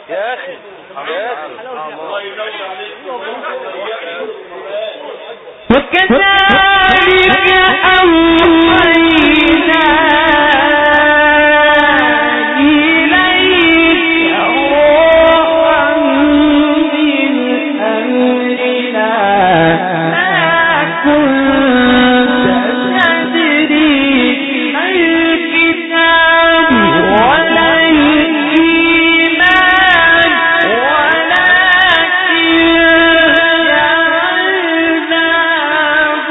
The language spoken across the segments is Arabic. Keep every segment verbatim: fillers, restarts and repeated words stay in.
يا اخي يا اخي الله ينور عليك. وكذلك أوحينا إليك روحا من أمرنا ما كنت تدري ما الكتاب ولا الإيمان ولكن جعلناه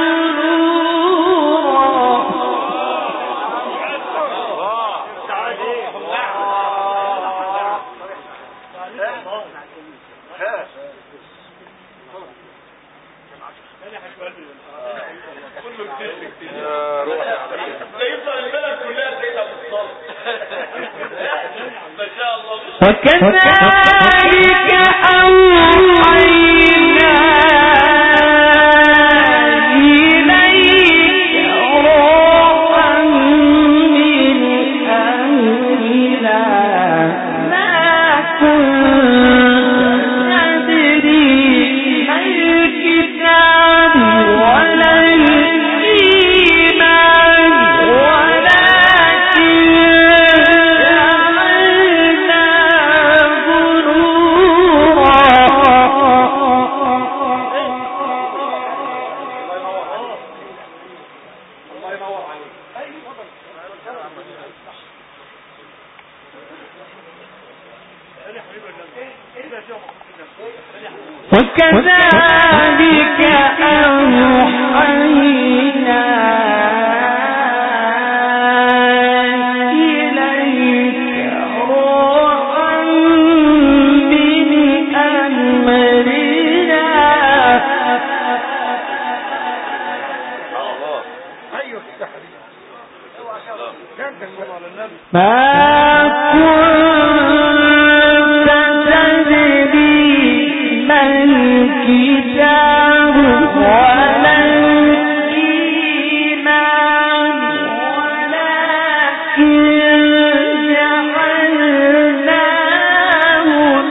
وكذلك أوحينا إليك روحا من أمرنا ما كنت تدري ما الكتاب ولا الإيمان ولكن وكذلك أوحينا إليك روحا من أمرنا ما كنت تدري ما الكتاب ولا الإيمان ولكن جعلناه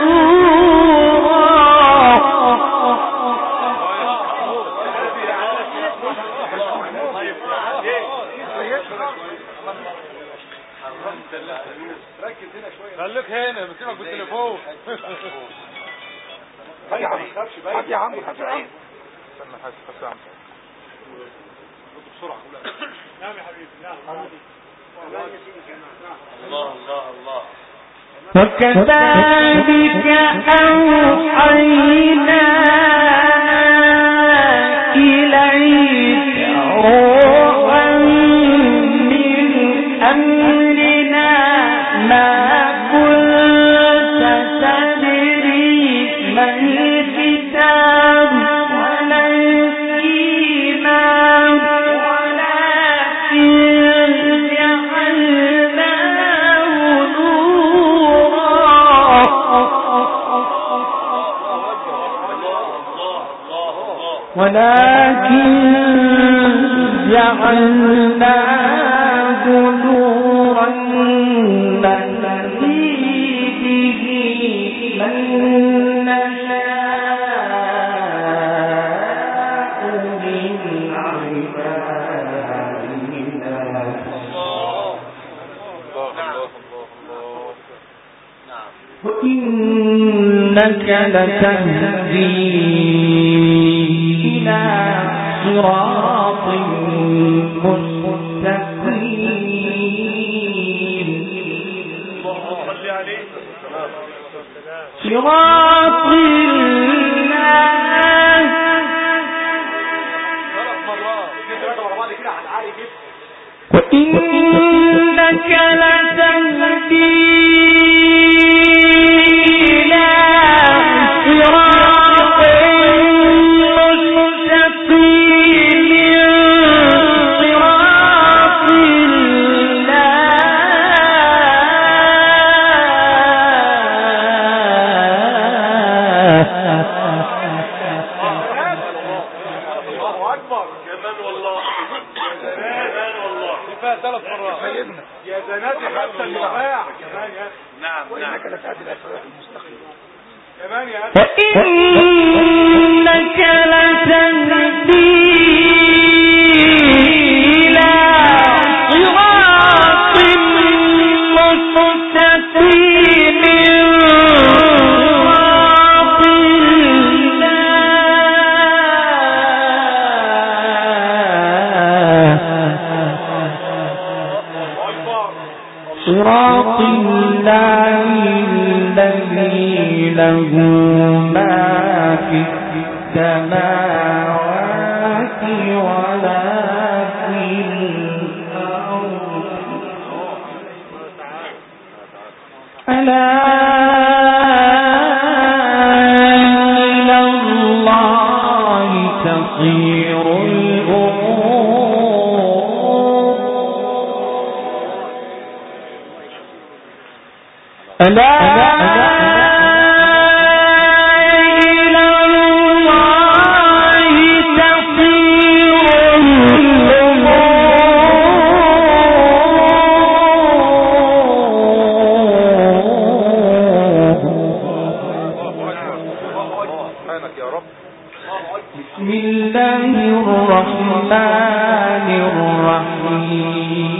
خليك هنا بسيبك بالتليفون. هيا يا عم ما تخافش بقى يا عم ما تخافش. استنى حاسس بس يا عم بسرعه. نعم يا حبيبي نعم. الله الله الله. وكذلك أوحينا إليك روحا من أمرنا ما كنت تدري ما الكتاب ولا الإيمان ولكن جعلناه نورا ولكن جعلناه نورا نهدي به من نشاء من عبادنا وإنك لتهدي إلى صراط مستقيم صراط الله وإنك لتهدي إلى صراط مستقيم صراط الله. الله أكبر. جمال والله جمال والله. اللي فيها ثلاث مرات سيدنا يا زناتي حتى الجماعة كمان يا أخي نعم نعم وإنك لتهدي إلى صراط المستقيم كمان يا أخي وإنك لتهدي إلى صراط مستقيم صراط الله الذي له ما في السماوات وما في الأرض ألا إلى الله تصير ألا إلى الله تصير سبحانك يا رب. بسم الله الرحمن الرحيم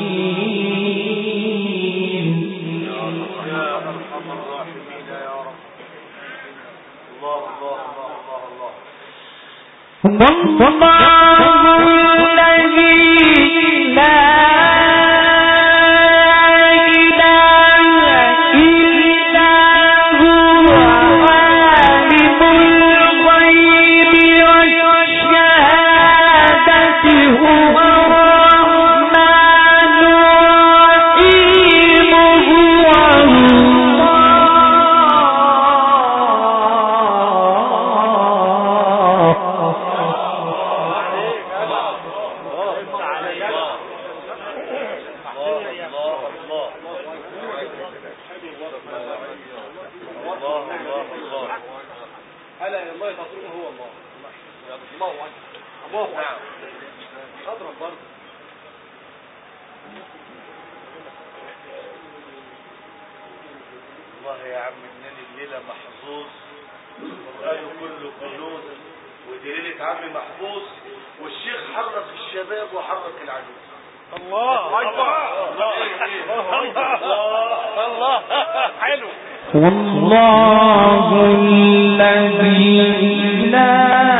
والله الذي لا إله إلا هو عالم الغيب والشهادة هو الرحمن الرحيم هو والله يا عم انني الليله محظوظ القران كله كنوز ودي ليله عمي محفوظ والشيخ حرك الشباب وحرك العجوز. الله اكبر الله الله حلو. والله الذي لا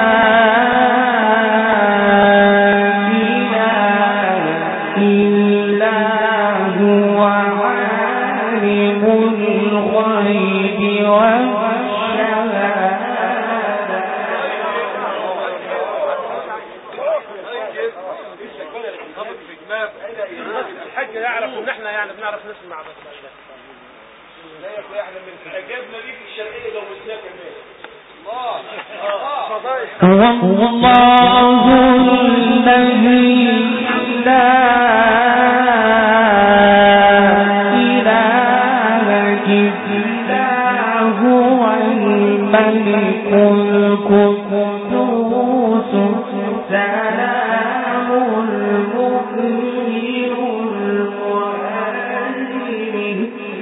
إله إلا هو عالم الغيب والشهادة الحاج يعرف ان احنا يعني بنعرف نسمع بس لا يا اخويا احنا من اعجابنا بيك الشرقيه لو مسلك الناس. الله الله الذي لا إله إلا هو الملك القدوس السلام المؤمن المهيمن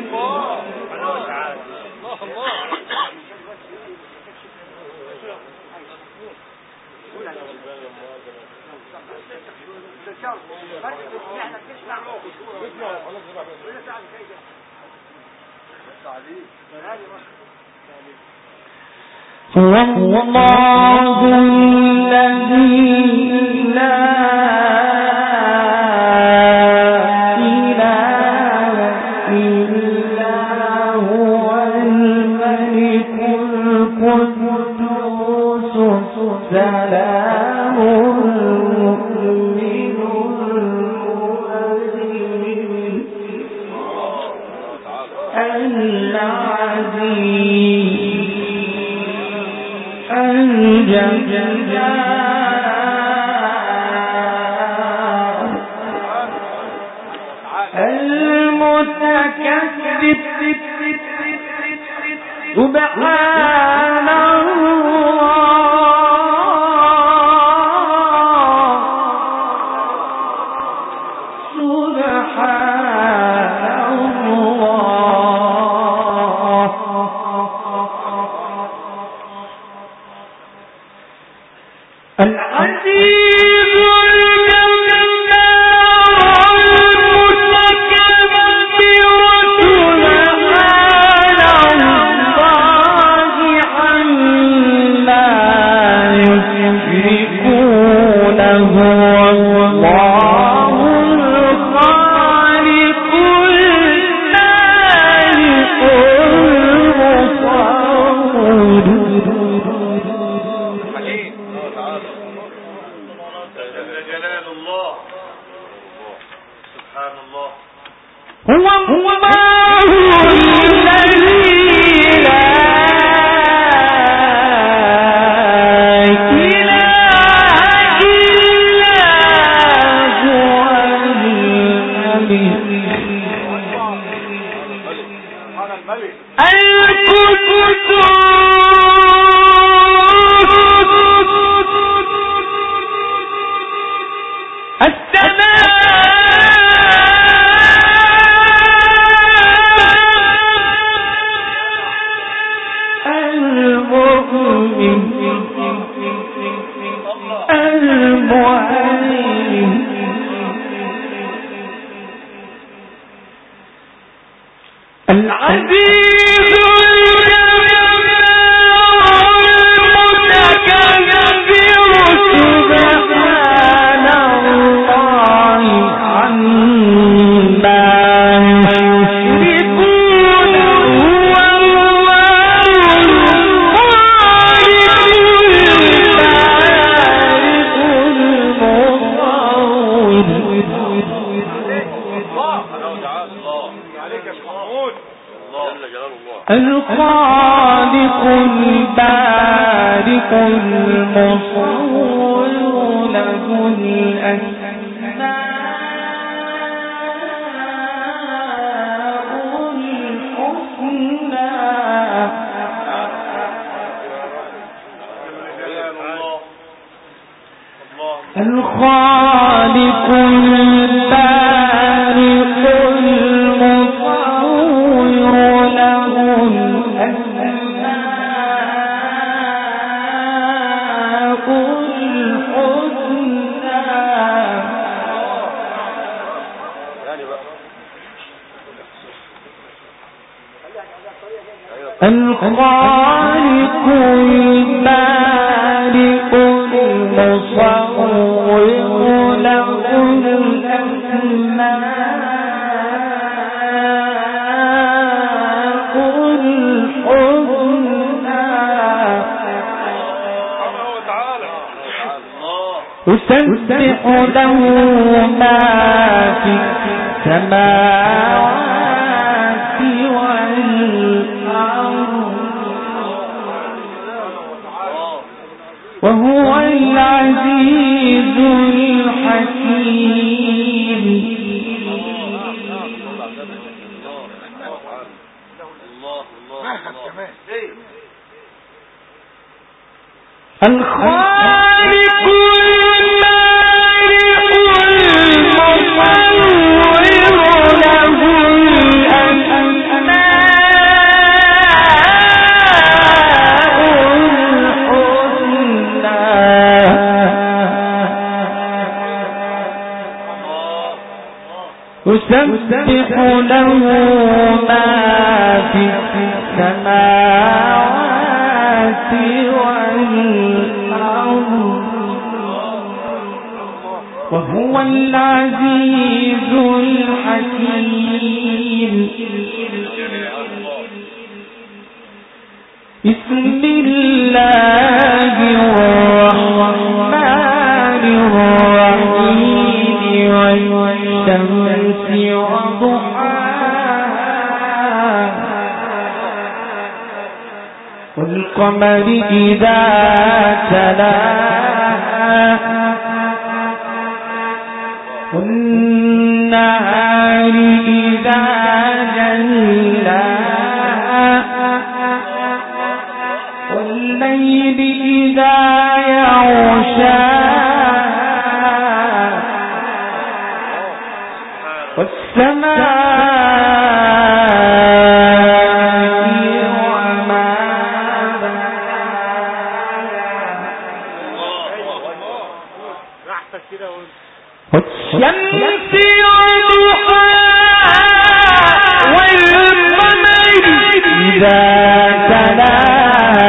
والله الذي لا إله إلا هو الملك القدوس السلام المؤمن المهيمن العزيز الجبار المتكبر سبحان الله سبحان الله. هو الله الذي لا إله إلا هو الملك الخالق البارئ المصور له الأسماء الحسنى. الخالق البارئ المصور له الخالق البارئ المصور له الأسماء الحسنى. يسبح له ما في السماوات وهو العزيز الحكيم. الخالق البارئ المصور له يسبح له ما في السماوات والأرض وهو العزيز الحكيم. بسم الله الرحمن الرحيم والشمس وضحاها والقمر إذا تلاها والنهار إذا جلاها والليل إذا يغشاها والسماء وما بناها والشمس وضحاها والقمر إذا تلاها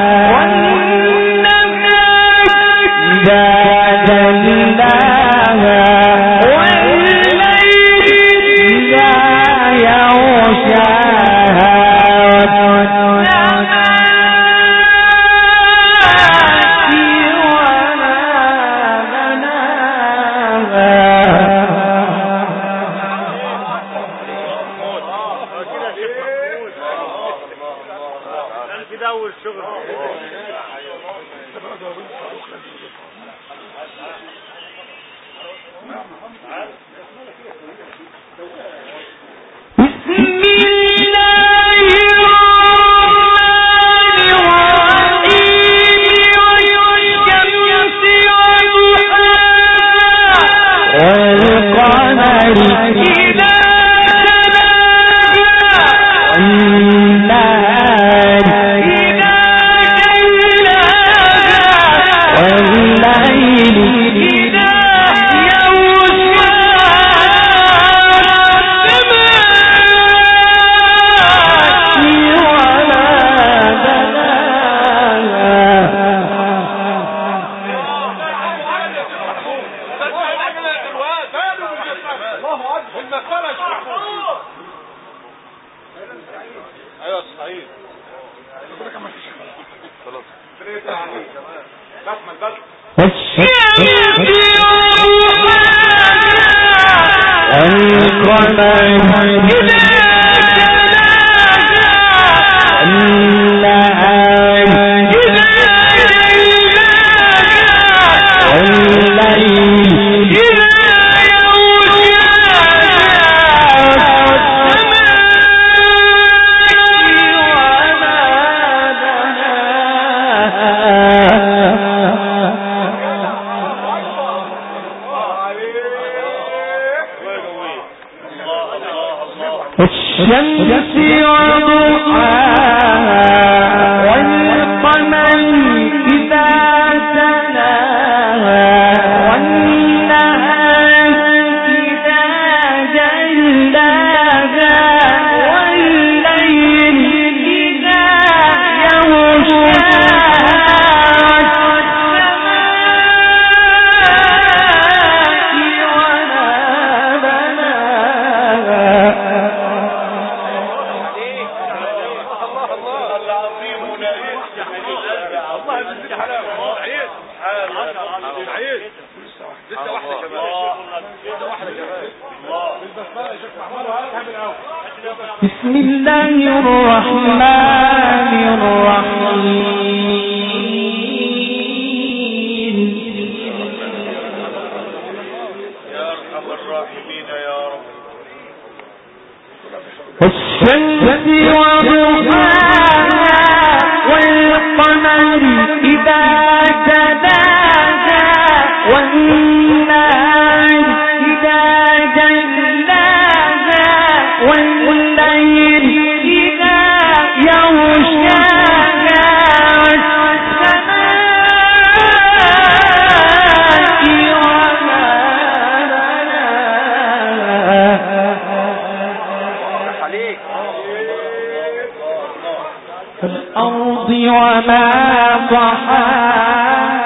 والنهار إذا جلاها والليل إذا يغشاها والسماء وما بناها بسم الله الرحمن الرحيم يا ارحم الراحمين يا رب. والشمس وضحاها والقمر إذا تلاها والنهار إذا جلاها والليل إذا يغشاها والسماء وما بناها والأرض وما ضحاها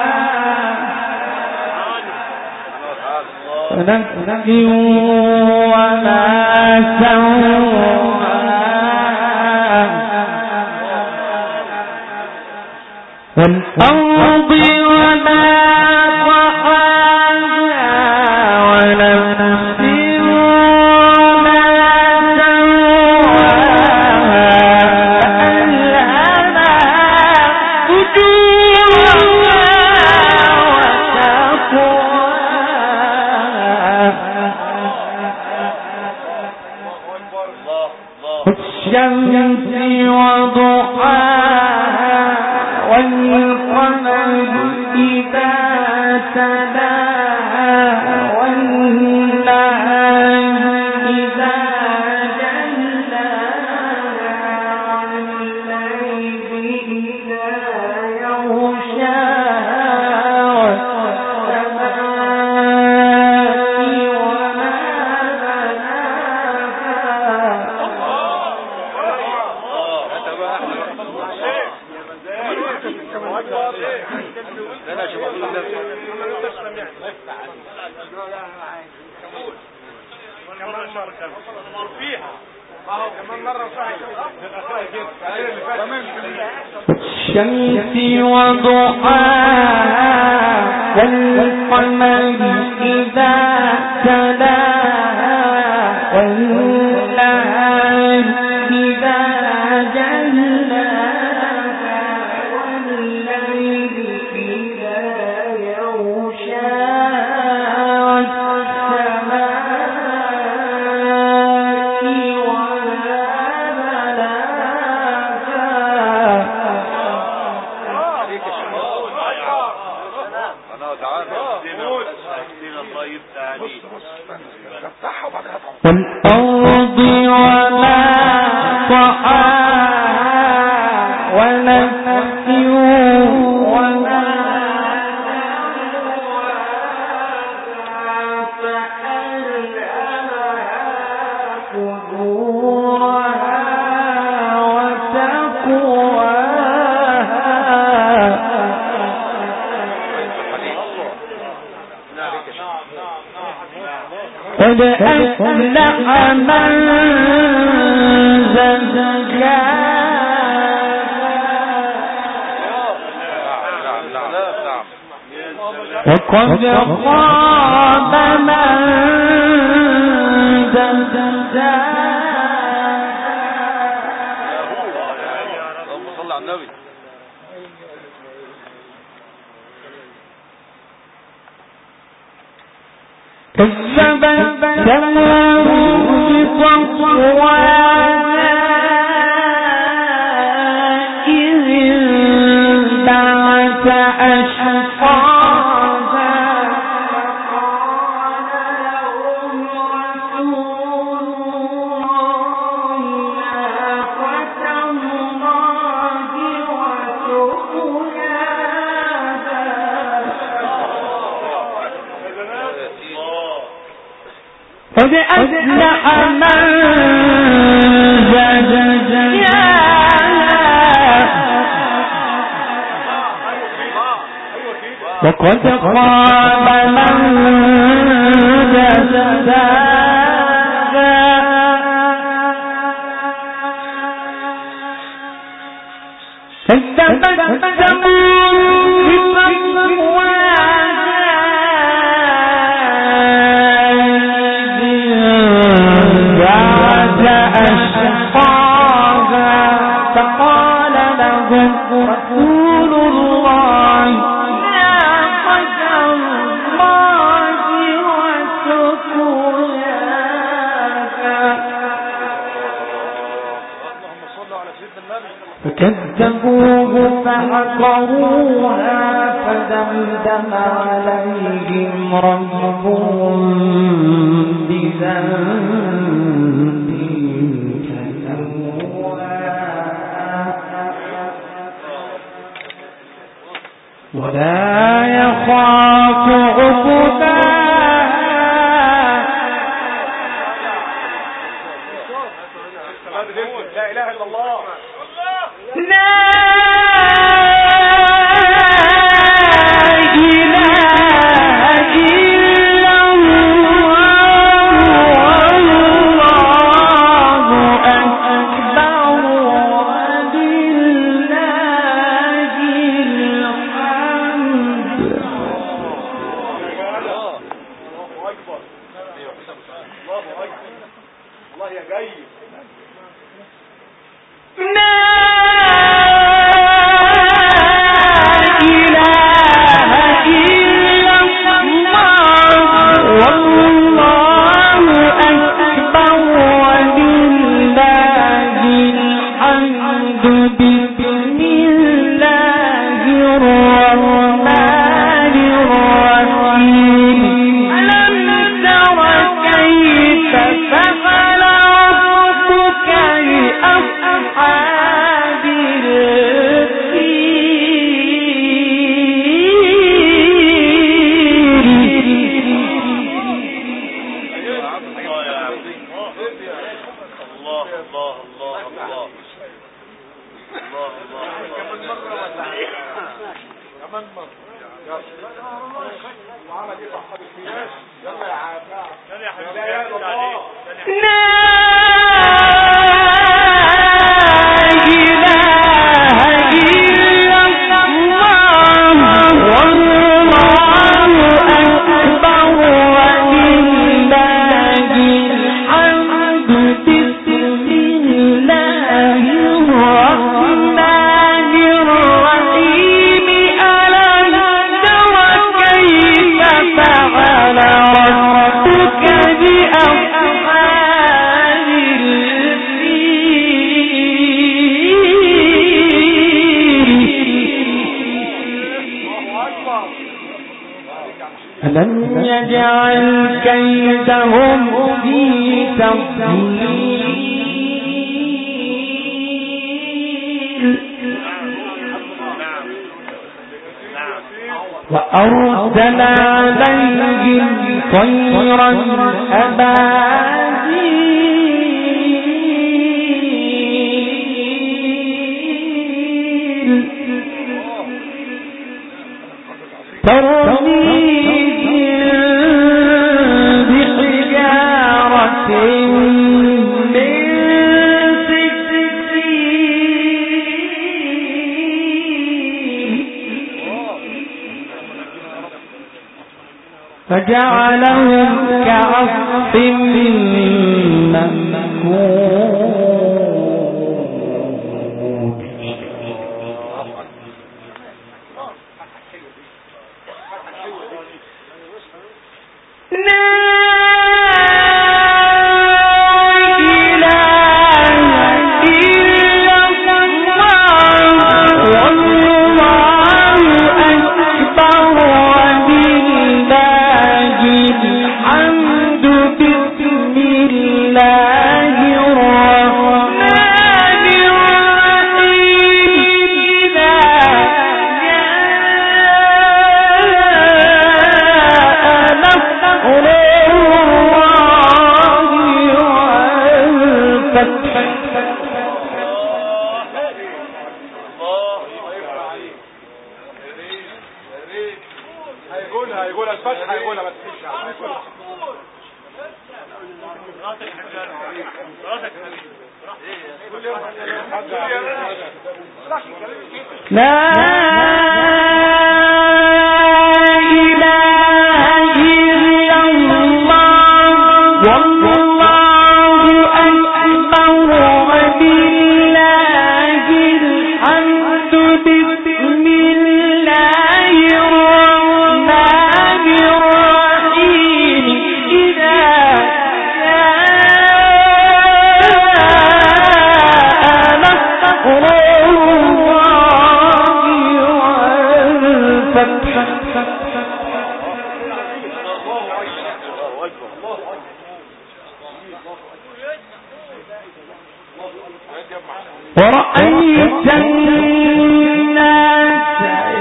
ونفس وما سواها والأرض وما ضحاها ونفس وما سواها فألهمها فجورها والشمس وضحاها والقمر إذا تلاها والنهار إذا جلاها والليل إذا يغشاها والسماء وما الشمس وضحاها والقمر إذا تلاها والنهار إذا جلاها والليل إذا يغشاها والسماء وما بناها والأرض وما طحاها ونفس وما سواها فألهمها فجورها قد أفلح من زكاها وقد خاب من دساها. اللهم صل على النبي. كذبت ثمود بطغواها إذ انبعث أشقاها فقال لهم رسول الله ناقة الله وسقياها. قد أفلح من زكاها وقد خاب من دساها. كذبت ثمود بطغواها أشقاها فقال لهم رسول الله ناقة الله وسقياها. فكذبوه فعقروها فدمدم عليهم ربهم بذنبهم ولا يخاف عقباها. لا اله الا الله. لا ألم يجعل كيدهم في وأرسل عليهم طيرا أبابيل ترميهم بحجارة من فجعلهم كعصف مأكول. لا إله إلا الله والله أكبر ولله الحمد بسم الله الرحمن الرحيم إذا جاء نصر الله والفتح. هيقولها هيقولها الفتح هيقولها ما تخافش هيقولها. لا إله إلا الله والله أكبر ولله الحمد بسم الله الرحمن الرحيم إذا جاء نصر الله والفتح. ورأيت الناس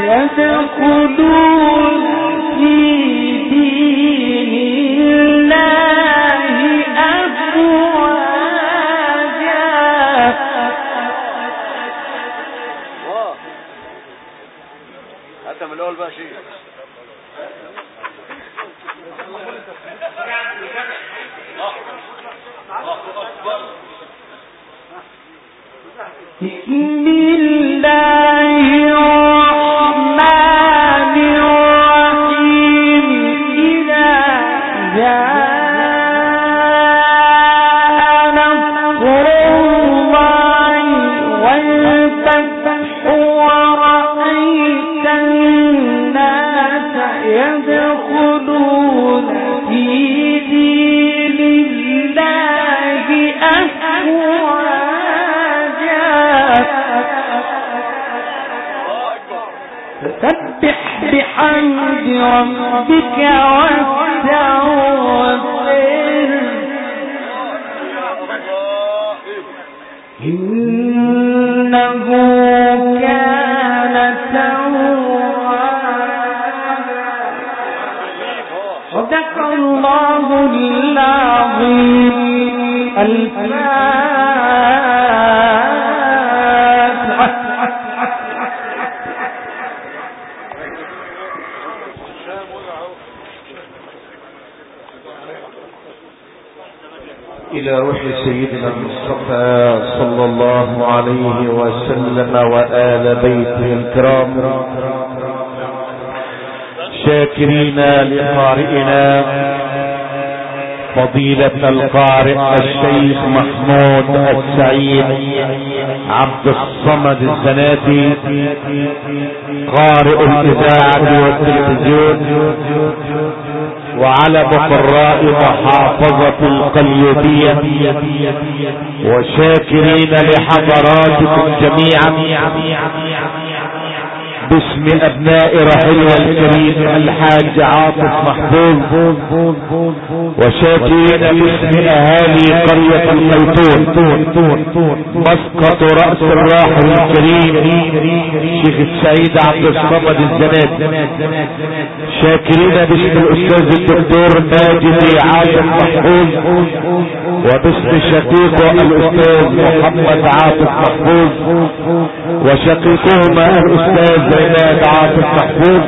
يدخلون في دين الله أفواجا. حتى من الأول بقى شيء بسم الله الرحمن الرحيم إذا جاء نصر الله والفتح ورأيت الناس يدخلون في دين الله أفواجا. فسبح بحمد ربك واستغفر إنه كان توابا. صدق الله العظيم. إلى روح سيدنا المصطفى صلى الله عليه وسلم وآل بيته الكرام، شاكرين لقارئنا فضيلة القارئ الشيخ محمود السعيد عبد الصمد الزناتي قارئ الإذاعة والتلفزيون، وعلى مقراء محافظة القليوبية، وشاكرين لحضراتكم جميعا باسم ابناء رحيلنا الكريم الحاج عاطف محفوظ، وشاكرين باسم اهالي قرية القيطون مسقط رأس الراحل الكريم شيخ السعيد عبد الصمد الزناد، شاكرين باسم الاستاذ الدكتور ماجد عاطف محفوظ، وباسم شقيقه الاستاذ محمد عاطف محفوظ، وشقيقهما الاستاذ عماد عاطف محفوظ،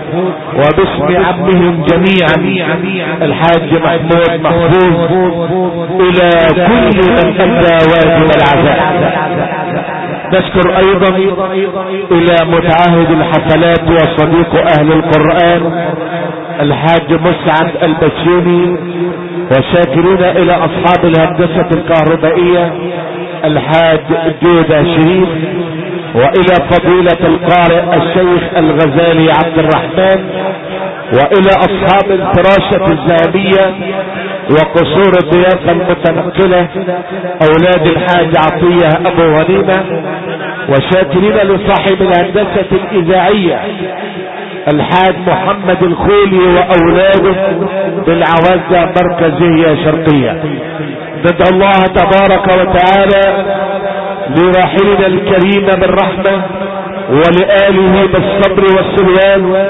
وباسم عمهم جميعا الحاج محمود محفوظ، الى كل من ادى واجب العزاء. نشكر ايضا الى متعهد الحفلات وصديق اهل القرآن الحاج مسعد البسيوني، وشاكرين الى اصحاب الهندسة الكهربائية الحاج جودة شريف، والى فضيلة القارئ الشيخ الغزالي عبد الرحمن، والى اصحاب الفراشة الذهبية وقصور الضيافة المتنقلة اولاد الحاج عطية ابو غنيمة، وشاكرين لصاحب الهندسة الاذاعية الحاج محمد الخولي واولاده بالعوزة مركزية شرقية. ندعو الله تبارك وتعالى لراحلنا الكريم بالرحمة ولآله بالصبر والسلوان.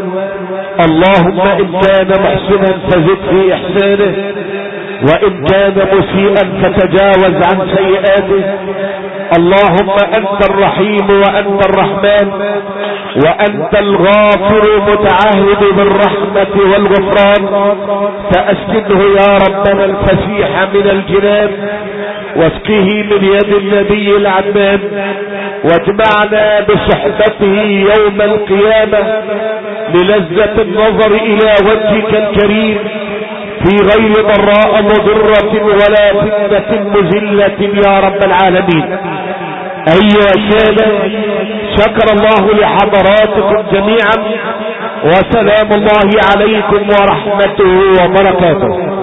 اللهم إن كان محسنا فزد في إحسانه، وإن كان مسيئا فتجاوز عن سيئاته. اللهم أنت الرحيم وأنت الرحمن وأنت الغافر متعهد بالرحمة والغفران، فأسكنه يا ربنا الفسيح من الجنان، واسقه من يد النبي العدنان، واجمعنا بصحبته يوم القيامة للذة النظر إلى وجهك الكريم في غير ضراء مضرة ولا فتنة مذلة يا رب العالمين. أيها السادة، شكر الله لحضراتكم جميعا، وسلام الله عليكم ورحمته وبركاته.